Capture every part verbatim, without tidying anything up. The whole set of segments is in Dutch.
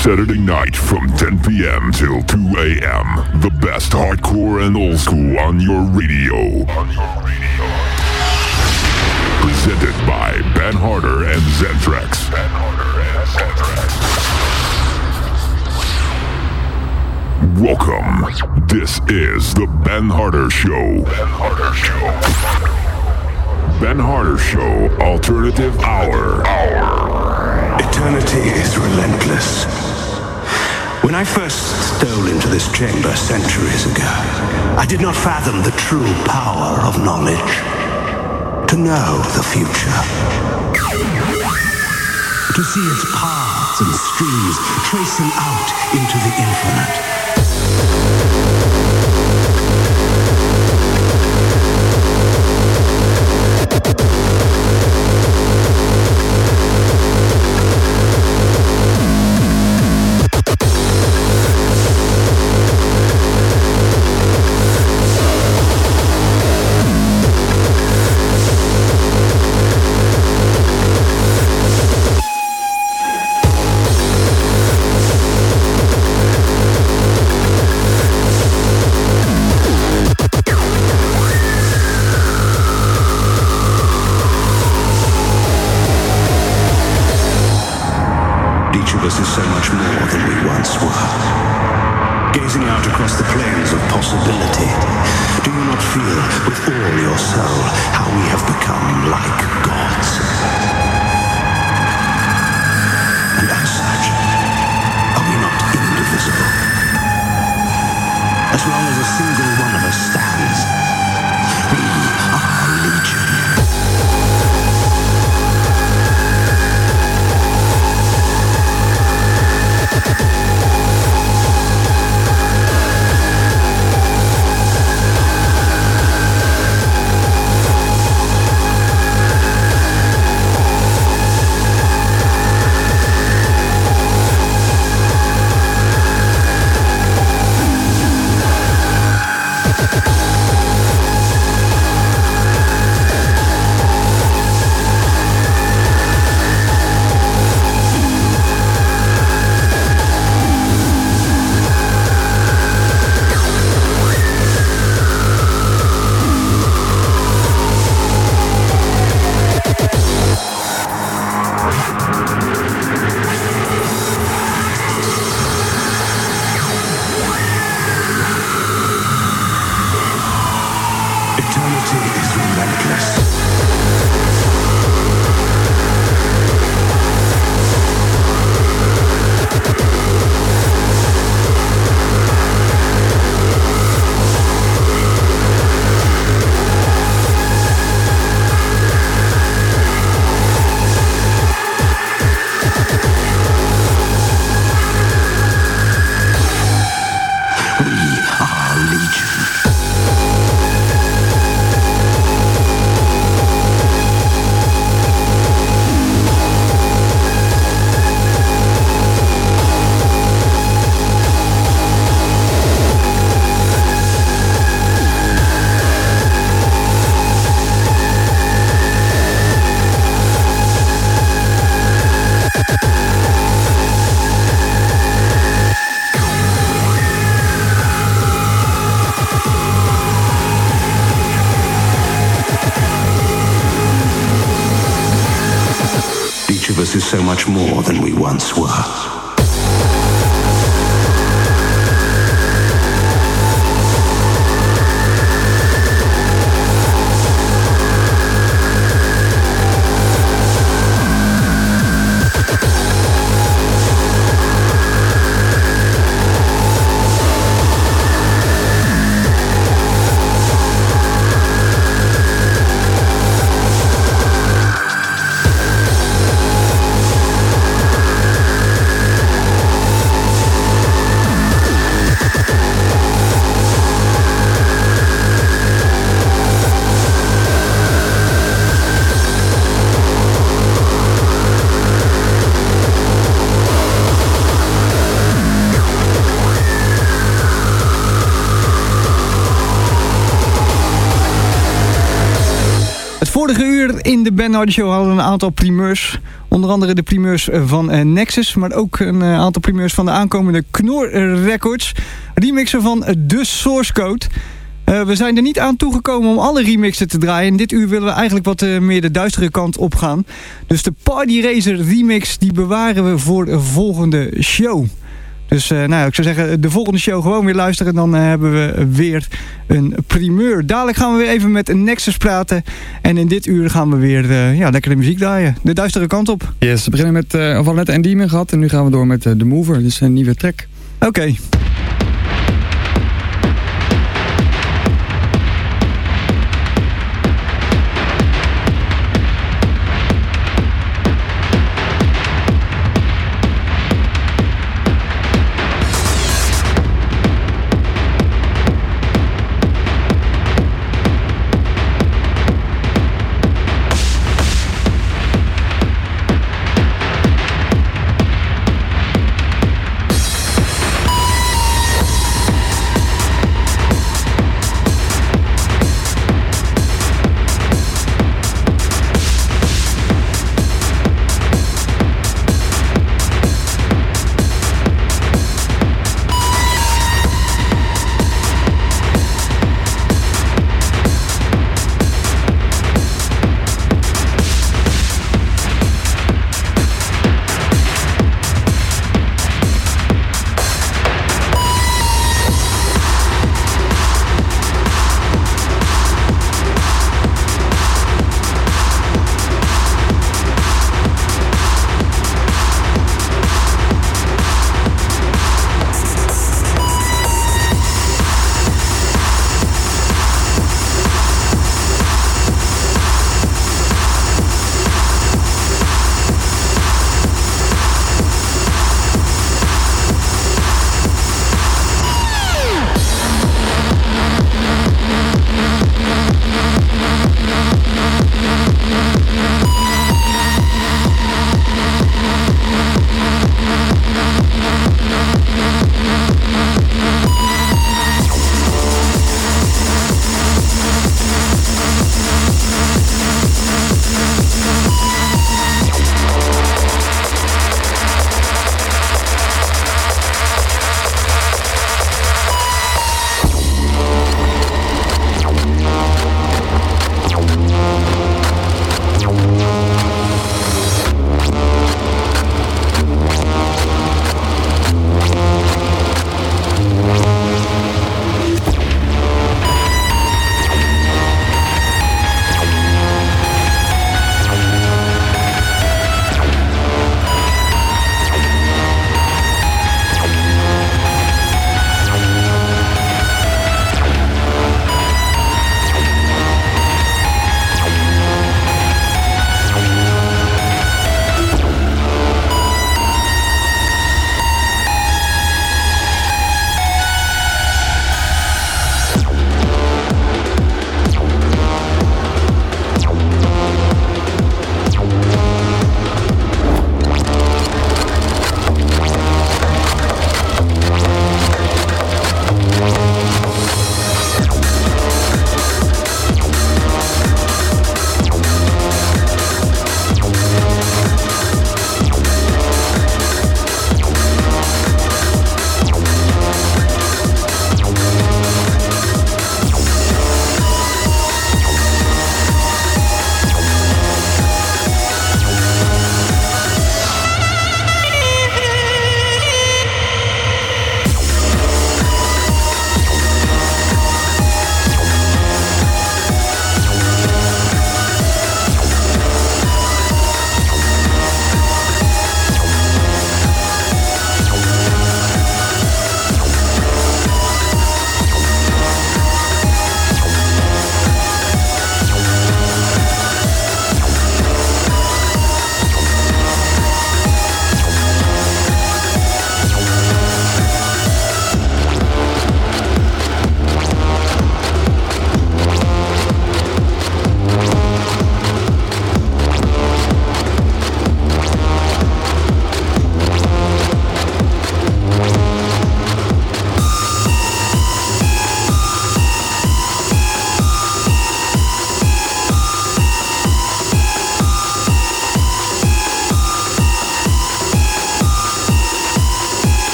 Saturday night from ten p.m. till two a.m. The best hardcore and old school on your radio. On your radio. Presented by Ben Harder and Zentrax. Ben Harder and Zentrax. Welcome. This is the Ben Harder Show. Ben Harder Show. Ben Harder Show, Alternative Hour. Hour. Eternity is relentless. When I first stole into this chamber centuries ago, I did not fathom the true power of knowledge. To know the future. To see its paths and streams tracing out into the infinite. Is so much more than we once were. Gazing out across the plains of possibility, do you not feel with all your soul how we have become like gods? And as such, are we not indivisible? As long as a single one of us stands, we are legion. Is so much more than we once were. Het vorige uur in de Ben Harder Show hadden we een aantal primeurs. Onder andere de primeurs van uh, Nexus, maar ook een uh, aantal primeurs van de aankomende Knorr Records. Remixen van uh, The Source Code. Uh, we zijn er niet aan toegekomen om alle remixen te draaien. In dit uur willen we eigenlijk wat uh, meer de duistere kant op gaan. Dus de Party Racer remix die bewaren we voor de volgende show. Dus uh, nou, ik zou zeggen, de volgende show gewoon weer luisteren. Dan uh, hebben we weer een primeur. Dadelijk gaan we weer even met Nexus praten. En in dit uur gaan we weer uh, ja, lekkere muziek draaien. De duistere kant op. Yes, we beginnen met, uh, we hadden net Endymion gehad. En nu gaan we door met uh, The Mover. Dus een nieuwe track. Oké. Okay.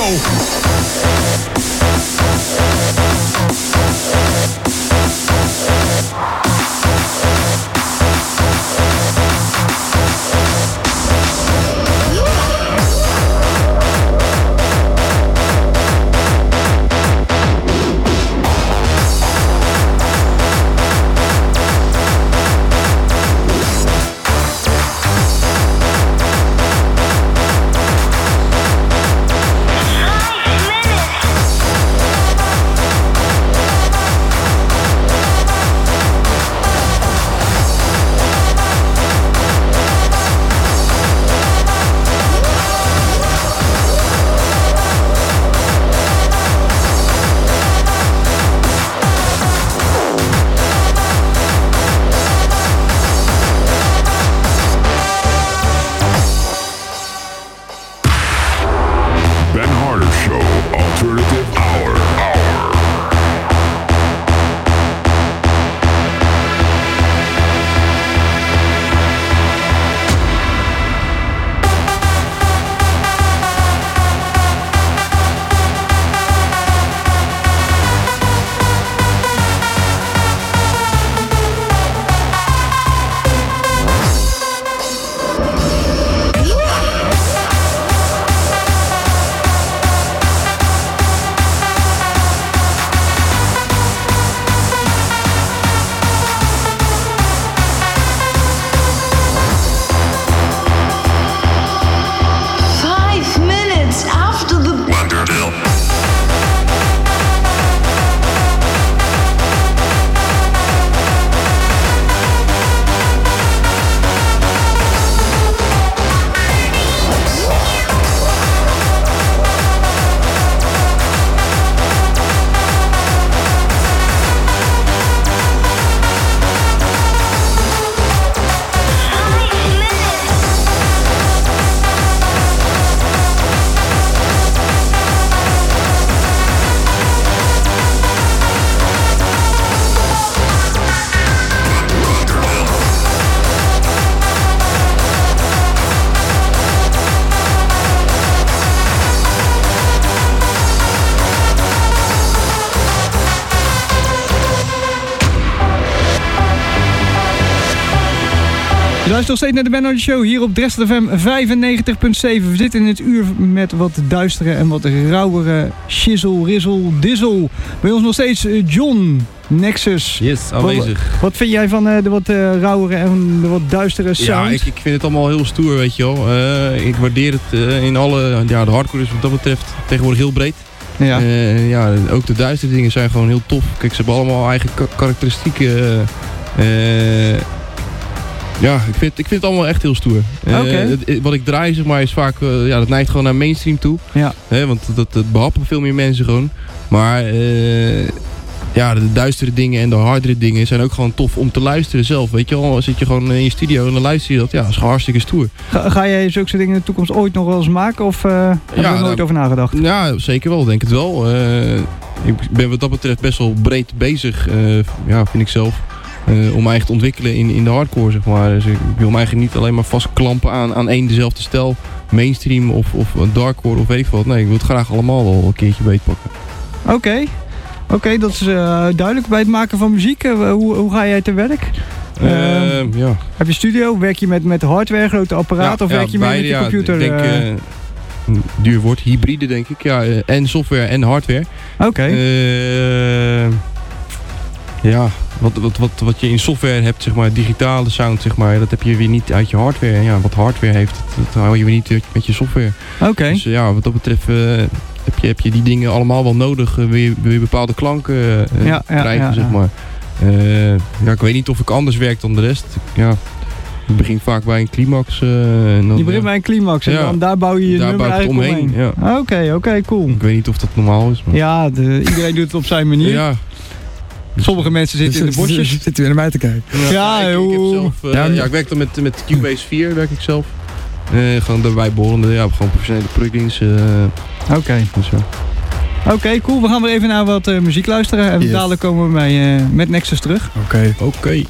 Show. Je luistert nog steeds naar de Ben Harder Show hier op Dresden F M vijfennegentig komma zeven. We zitten in het uur met wat duistere en wat rauwere shizzle, rizzle, dizzle. Bij ons nog steeds John, Nexus. Yes, aanwezig. Wat, wat vind jij van uh, de wat uh, rauwere en de wat duistere sound? Ja, ik, ik vind het allemaal heel stoer, weet je wel. Uh, ik waardeer het uh, in alle... Ja, de hardcore is wat dat betreft tegenwoordig heel breed. Ja. Uh, ja, ook de duistere dingen zijn gewoon heel tof. Kijk, ze hebben allemaal eigen ka karakteristieken. Uh, ja, ik vind, ik vind het allemaal echt heel stoer. Uh, okay. het, wat ik draai, zeg maar, is vaak... Uh, ja, dat neigt gewoon naar mainstream toe. Ja. Hè, want dat, dat behappen veel meer mensen gewoon. Maar... Uh, ja, de duistere dingen en de hardere dingen zijn ook gewoon tof om te luisteren zelf. Weet je wel, dan zit je gewoon in je studio en dan luister je dat. Ja, dat is gewoon hartstikke stoer. Ga, ga jij zulke dingen in de toekomst ooit nog wel eens maken? Of uh, heb je er nooit nou, over nagedacht? Ja, zeker wel. Denk het wel. Uh, ik ben wat dat betreft best wel breed bezig. Uh, ja, vind ik zelf. Uh, om mij echt te ontwikkelen in, in de hardcore, zeg maar. Dus ik wil mij eigenlijk niet alleen maar vastklampen aan, aan één dezelfde stijl. Mainstream of, of darkcore of weet ik wat. Nee, ik wil het graag allemaal wel een keertje beetpakken. Oké. Okay. Oké, okay, dat is uh, duidelijk. Bij het maken van muziek, uh, hoe, hoe ga jij te werk? Uh, uh, ja. Heb je studio? Werk je met, met hardware, grote apparaten? Ja, of ja, werk je beide, met je computer? Ja, ik denk, uh, uh, duur woord, hybride denk ik. Ja, uh, en software en hardware. Oké. Okay. Uh, ja, wat, wat, wat, wat je in software hebt, zeg maar, digitale sound, zeg maar, dat heb je weer niet uit je hardware. En ja, wat hardware heeft, dat, dat hou je weer niet met je software. Oké. Okay. Dus uh, ja, wat dat betreft... Uh, Heb je, heb je die dingen allemaal wel nodig, uh, weer, weer bepaalde klanken uh, ja, ja, krijgen, ja, zeg maar. Uh, ja, ik weet niet of ik anders werk dan de rest. Ja, ik begin vaak bij een climax. Uh, en dan, je begint bij een climax en ja, dan daar bouw je je nummer eigenlijk omheen. omheen. Ja. Oké, okay, oké, okay, cool. Ik weet niet of dat normaal is. Maar... Ja, de, iedereen doet het op zijn manier. Ja. Sommige mensen zitten in de bosjes. Zitten weer naar mij te kijken. Ja, ja, ik, ik, heb zelf, uh, ja, ja, ik werk dan met, met Cubase vier, werk ik zelf. Uh, gewoon daarbij borrelen, ja, gewoon professionele plugins. Uh, Oké. Okay. Dus, ja. Oké, okay, cool. We gaan weer even naar wat uh, muziek luisteren. En yes. dadelijk komen we bij, uh, met Nexus terug. Oké. Okay. Oké. Okay.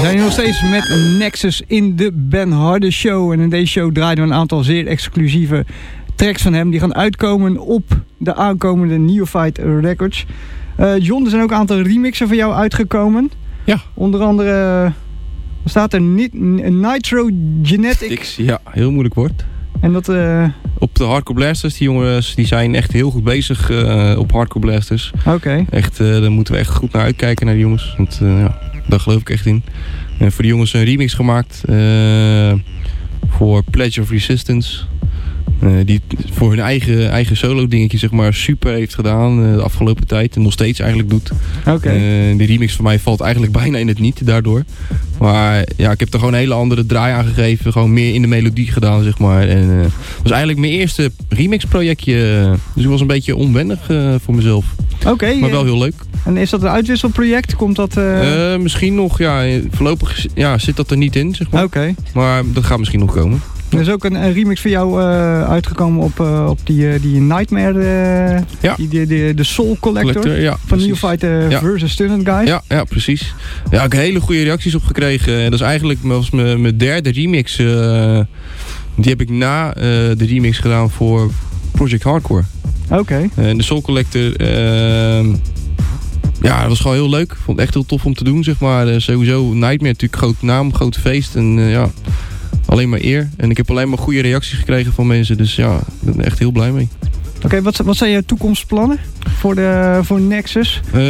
zijn hier nog steeds met Nexus in de Ben Harder Show. En in deze show draaien we een aantal zeer exclusieve tracks van hem. Die gaan uitkomen op de aankomende Neophyte Records. Uh, John, er zijn ook een aantal remixen van jou uitgekomen. Ja. Onder andere uh, staat er Ni- Nitro Genetic. Ja, heel moeilijk woord. En dat... Uh... Op de Hardcore Blasters, die jongens die zijn echt heel goed bezig uh, op Hardcore Blasters. Oké. Okay. Echt, uh, daar moeten we echt goed naar uitkijken naar die jongens. Want uh, ja, daar geloof ik echt in. En voor die jongens een remix gemaakt. Uh, voor Pledge of Resistance. Uh, die voor hun eigen, eigen solo dingetje zeg maar super heeft gedaan uh, de afgelopen tijd. En nog steeds eigenlijk doet. Oké. Okay. Uh, die remix van mij valt eigenlijk bijna in het niet daardoor. Maar ja, ik heb er gewoon een hele andere draai aan gegeven. Gewoon meer in de melodie gedaan zeg maar. En uh, was eigenlijk mijn eerste remix projectje. Dus het was een beetje onwennig uh, voor mezelf. Oké. Okay, maar wel heel leuk. En is dat een uitwisselproject? Komt dat... Uh... Uh, misschien nog, ja. Voorlopig ja, zit dat er niet in zeg maar. Oké. Okay. Maar dat gaat misschien nog komen. Er is ook een, een remix voor jou uh, uitgekomen op, uh, op die, uh, die Nightmare, uh, ja. die, die, die, de Soul Collector, Collector ja, van Neophyte uh, ja. versus Student Guys. Ja, ja, precies. Ja, ik heb hele goede reacties op gekregen. En dat is eigenlijk was mijn, mijn derde remix. Uh, die heb ik na uh, de remix gedaan voor Project Hardcore. Oké. Okay. En de Soul Collector... Uh, ja, dat was gewoon heel leuk. Ik vond het echt heel tof om te doen, zeg maar. Uh, sowieso Nightmare, natuurlijk groot naam, groot feest. En uh, ja... Alleen maar eer. En ik heb alleen maar goede reacties gekregen van mensen. Dus ja, ik ben er echt heel blij mee. Oké, okay, wat, wat zijn jouw toekomstplannen voor, de, voor Nexus? Uh,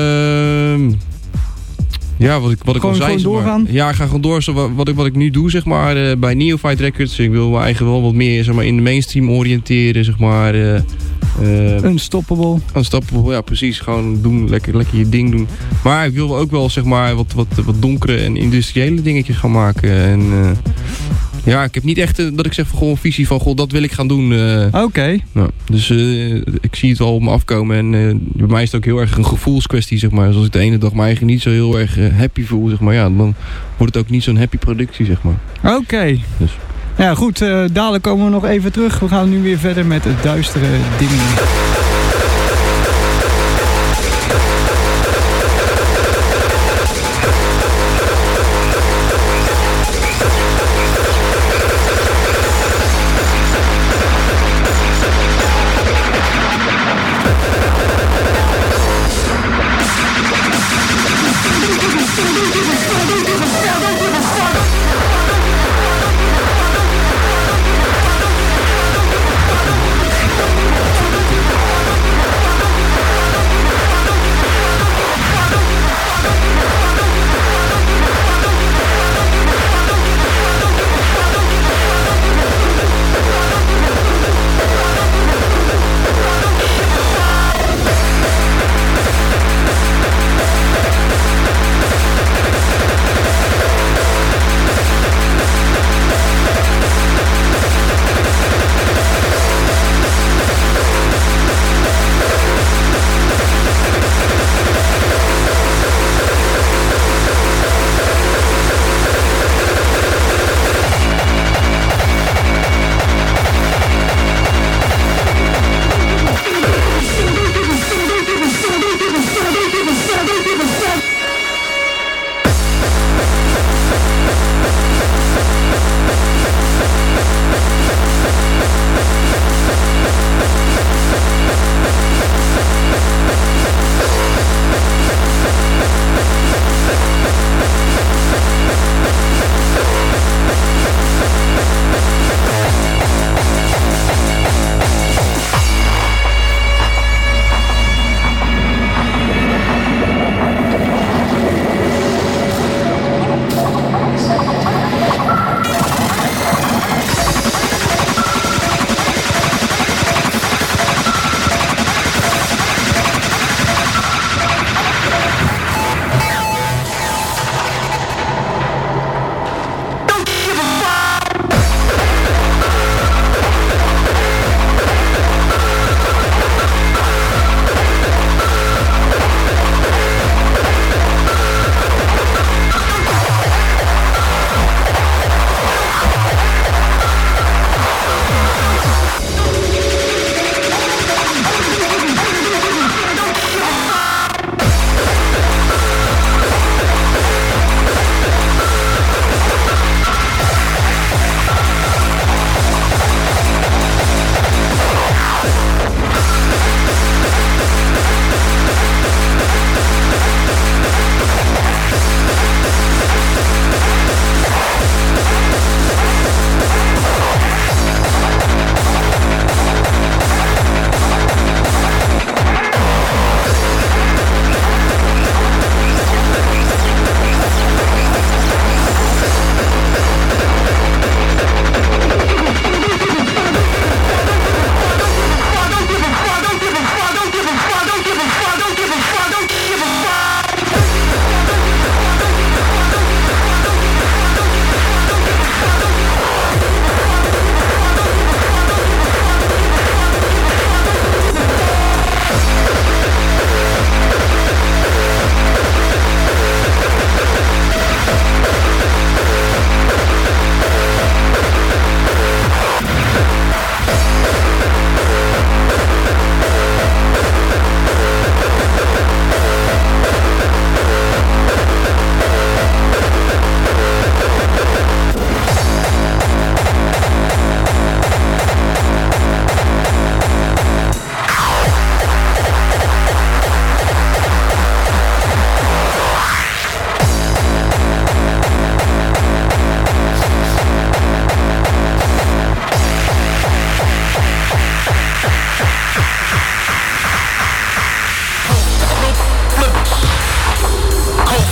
ja, wat ik, wat ik gewoon, al zei. Gewoon doorgaan? Maar, ja, ik ga gewoon door. Zo, wat, wat, ik, wat ik nu doe, zeg maar, uh, bij Neophyte Records. Ik wil me eigenlijk wel wat meer zeg maar, in de mainstream oriënteren, zeg maar. Uh, uh, Unstoppable. Unstoppable, ja precies. Gewoon doen, lekker, lekker je ding doen. Maar ik wil ook wel zeg maar wat, wat, wat donkere en industriële dingetjes gaan maken. En uh, ja, ik heb niet echt uh, dat ik zeg van gewoon een visie van goh, dat wil ik gaan doen. Uh, Oké. Okay. Nou, dus uh, ik zie het wel op me afkomen. En uh, bij mij is het ook heel erg een gevoelskwestie, zeg maar. Dus als ik de ene dag me eigen niet zo heel erg uh, happy voel, zeg maar, ja, dan wordt het ook niet zo'n happy productie, zeg maar. Oké. Okay. Dus. Ja, goed. Uh, dadelijk komen we nog even terug. We gaan nu weer verder met het duistere dingen.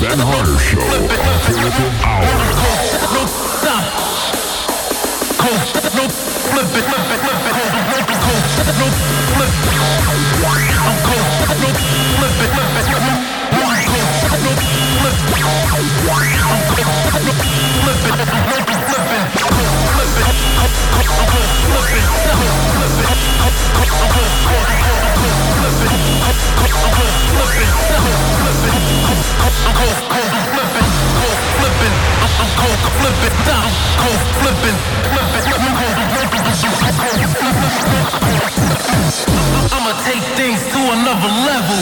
Ben Harder Show Alternative Hour. I'ma take things to another level.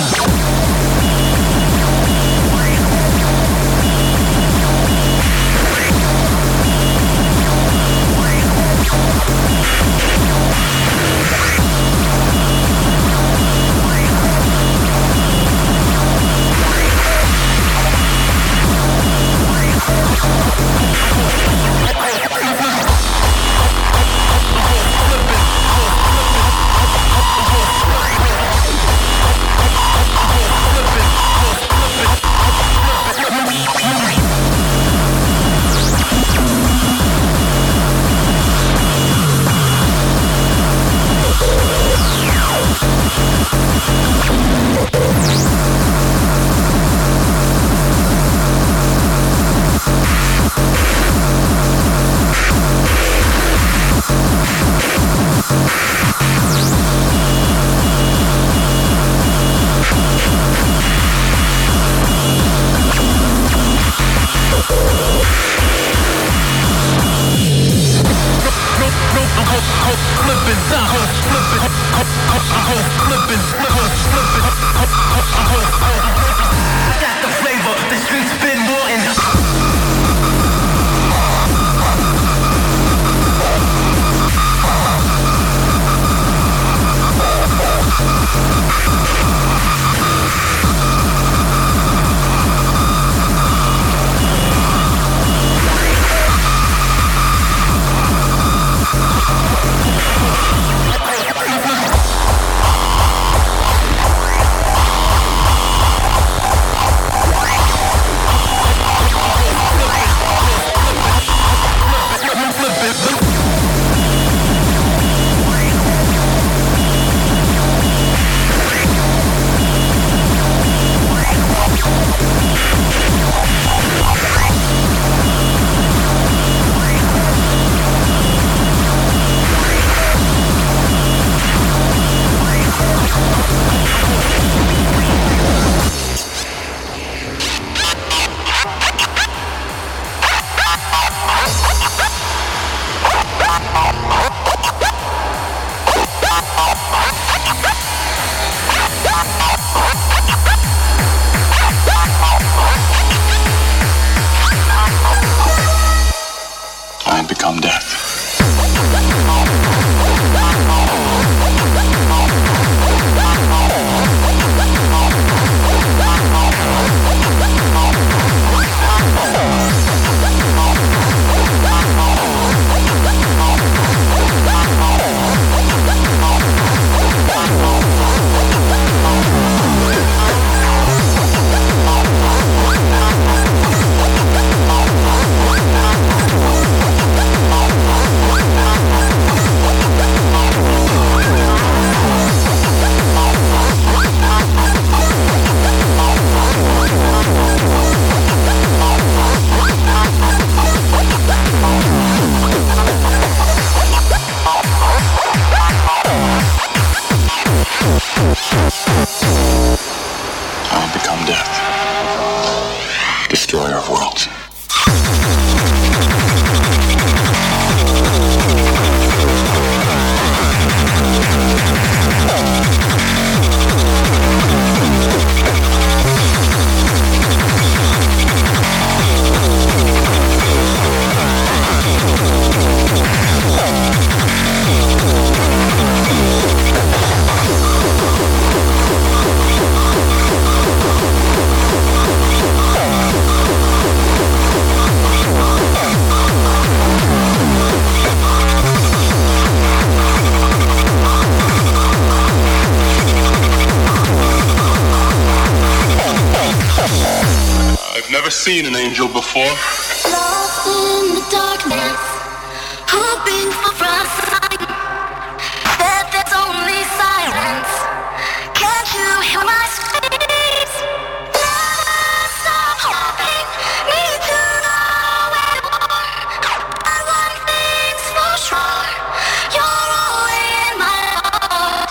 seen an angel before. Lost in the darkness, hoping for a sign that there's only silence. Can't you hear my screams? Never stop hoping, need to know where you are. And one thing's for sure, you're always in my heart.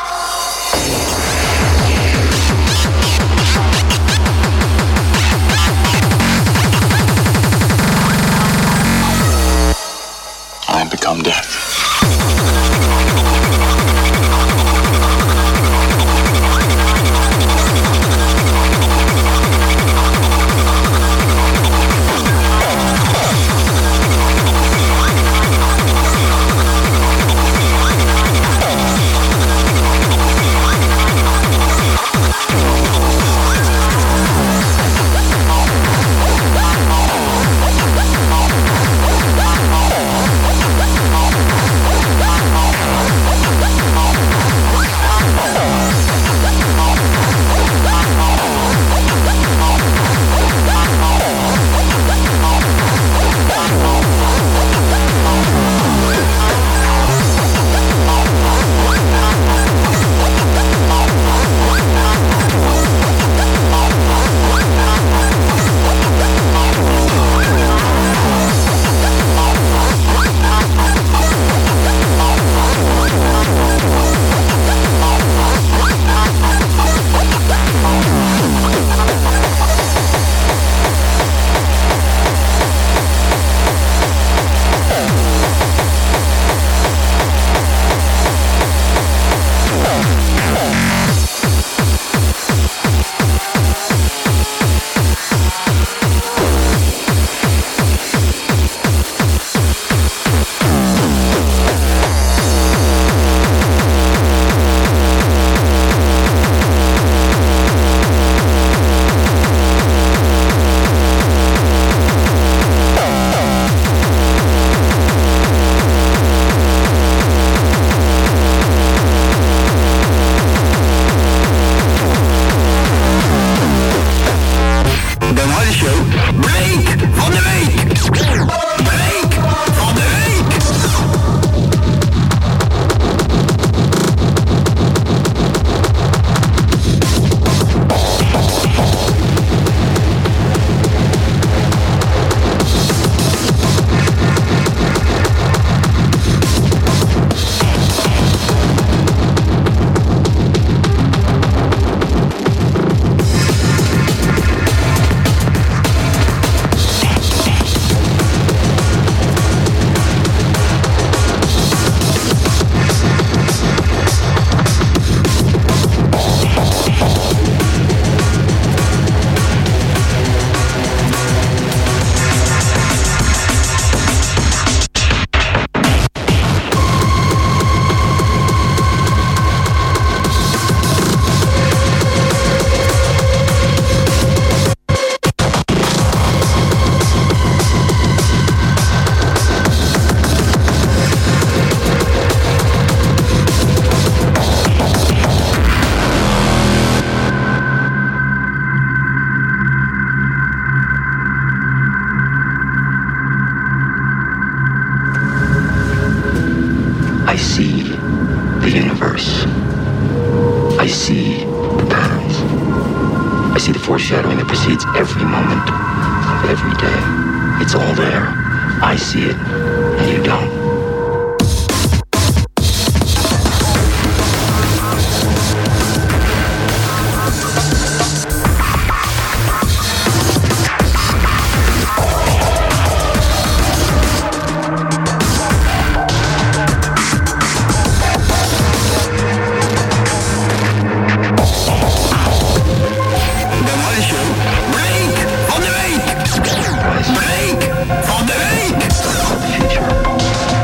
I become death. I see the universe. I see the patterns. I see the foreshadowing that precedes every moment of every day. It's all there. I see it, and you don't. Break van de week! The future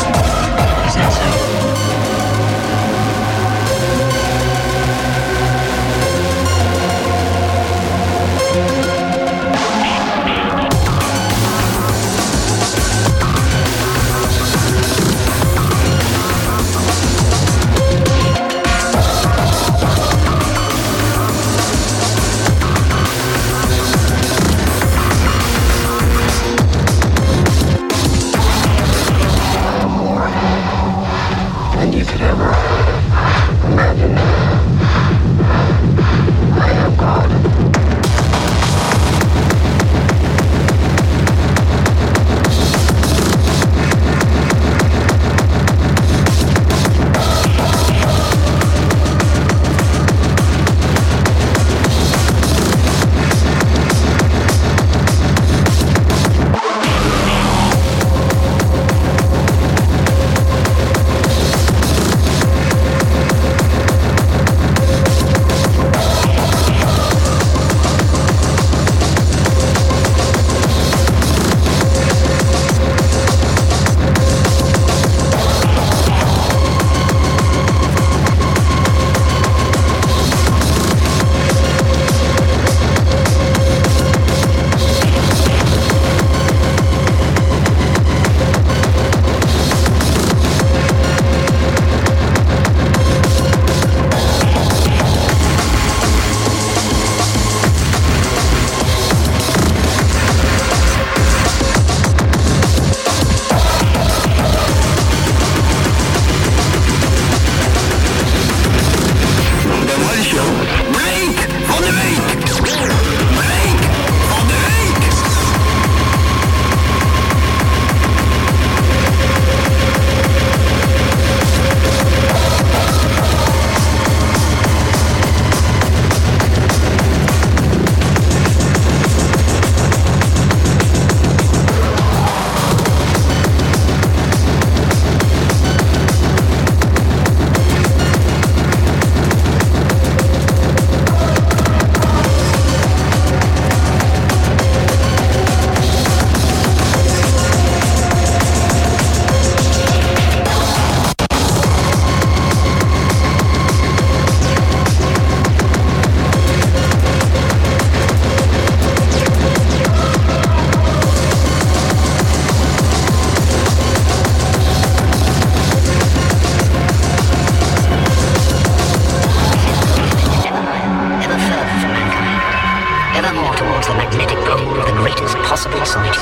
exciting.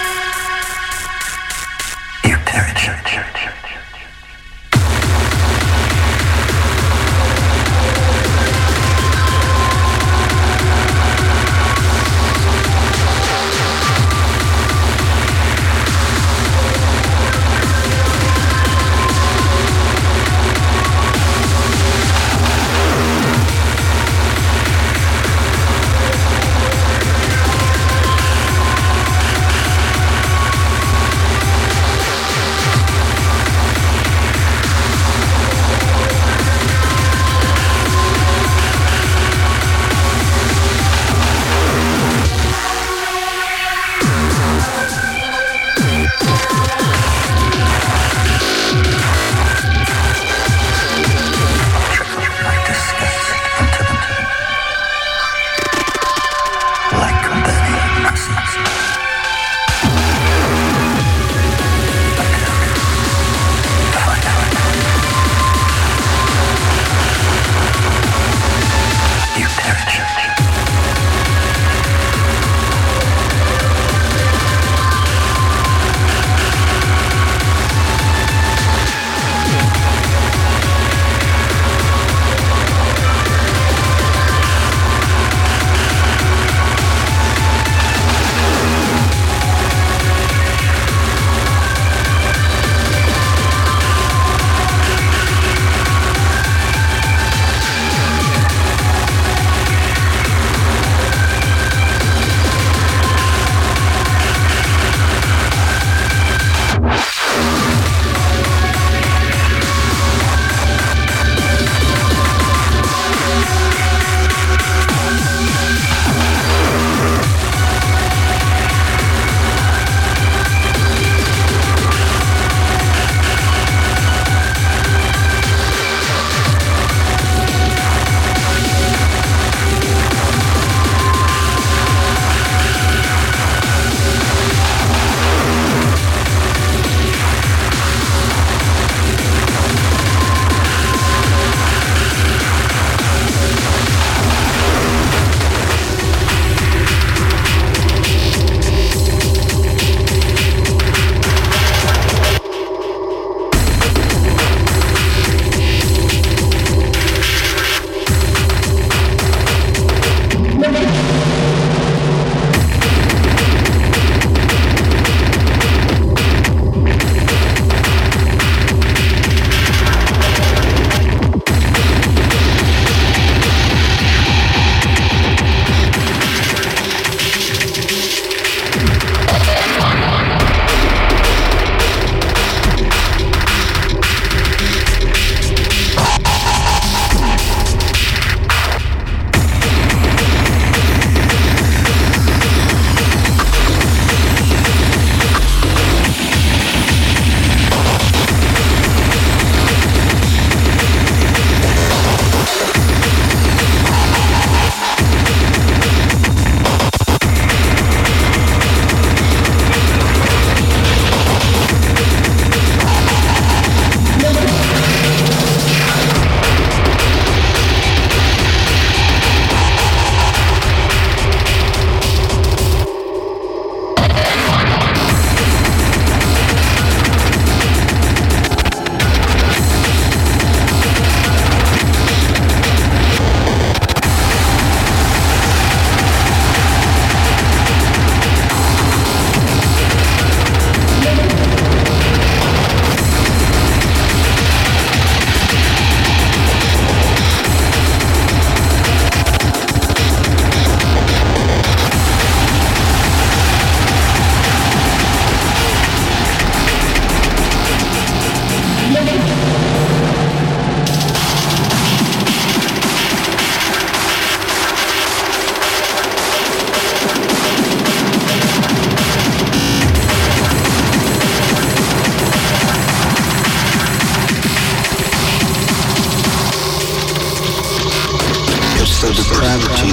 You perish.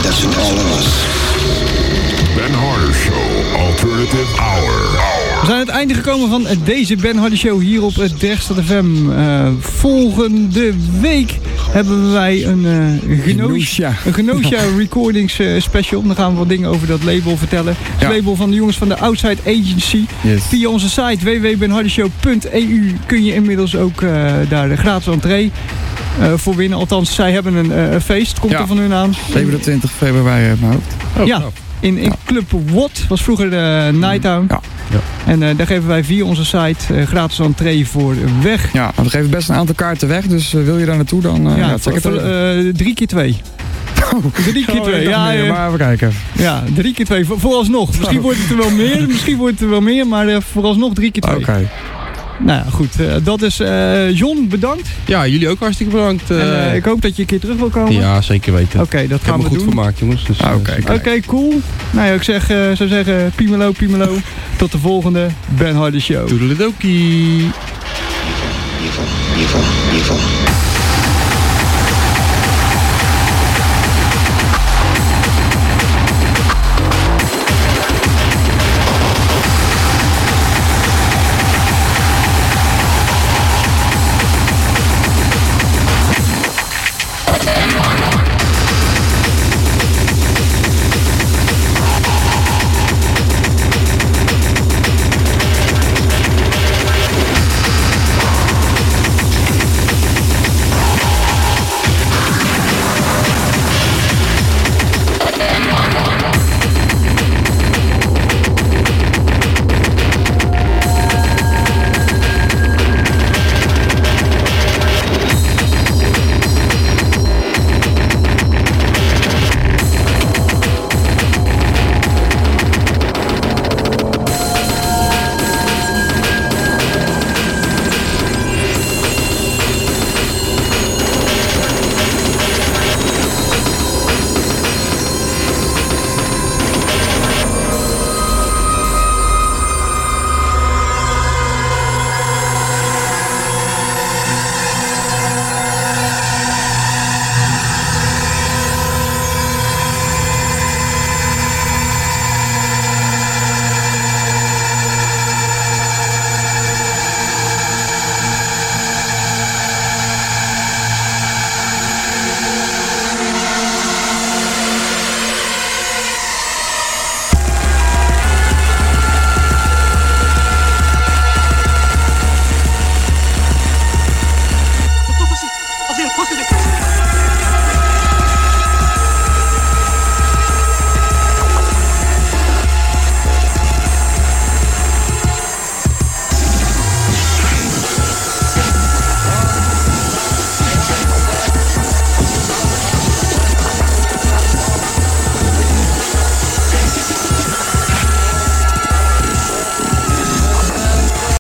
that's in all of us. Ben Harder Show Alternative Hour. We zijn aan het einde gekomen van deze Ben Harder Show hier op het Dergstad F M. Uh, volgende week hebben wij een uh, Genosha, een Genosha Recordings uh, special. Dan gaan we wat dingen over dat label vertellen. Het ja. label van de jongens van de Outside Agency. Yes. Via onze site w w w punt ben harder show punt e u kun je inmiddels ook uh, daar de gratis entree uh, voor winnen. Althans, zij hebben een uh, feest. Komt ja. er van hun aan. zevenentwintig februari uit mijn hoofd. Oh, ja. Nou. In, in Club Watt, was vroeger de Nighttown. Ja. Ja. En uh, daar geven wij via onze site uh, gratis entree voor weg. Ja, we geven best een aantal kaarten weg, dus uh, wil je daar naartoe dan... Uh, ja, ja voor, voor, uh, drie keer twee. Oh, drie keer twee, oh, ja. Meer, ja. Maar even kijken. Ja, drie keer twee, voor, vooralsnog. Misschien oh. wordt het er wel meer, misschien wordt het er wel meer, maar uh, vooralsnog drie keer twee. Oké. Okay. Nou ja, goed. Uh, dat is uh, John, bedankt. Ja, jullie ook hartstikke bedankt. Uh, en, uh, ik hoop dat je een keer terug wil komen. Ja, zeker weten. Oké, okay, dat ik gaan we goed doen. vermaakt, jongens. Dus, ah, Oké, okay, okay, cool. Nou ja, ik zeg, uh, zou zeggen, piemelo, piemelo. Tot de volgende Ben Harder Show. Toedeledokie. Evil, evil, evil.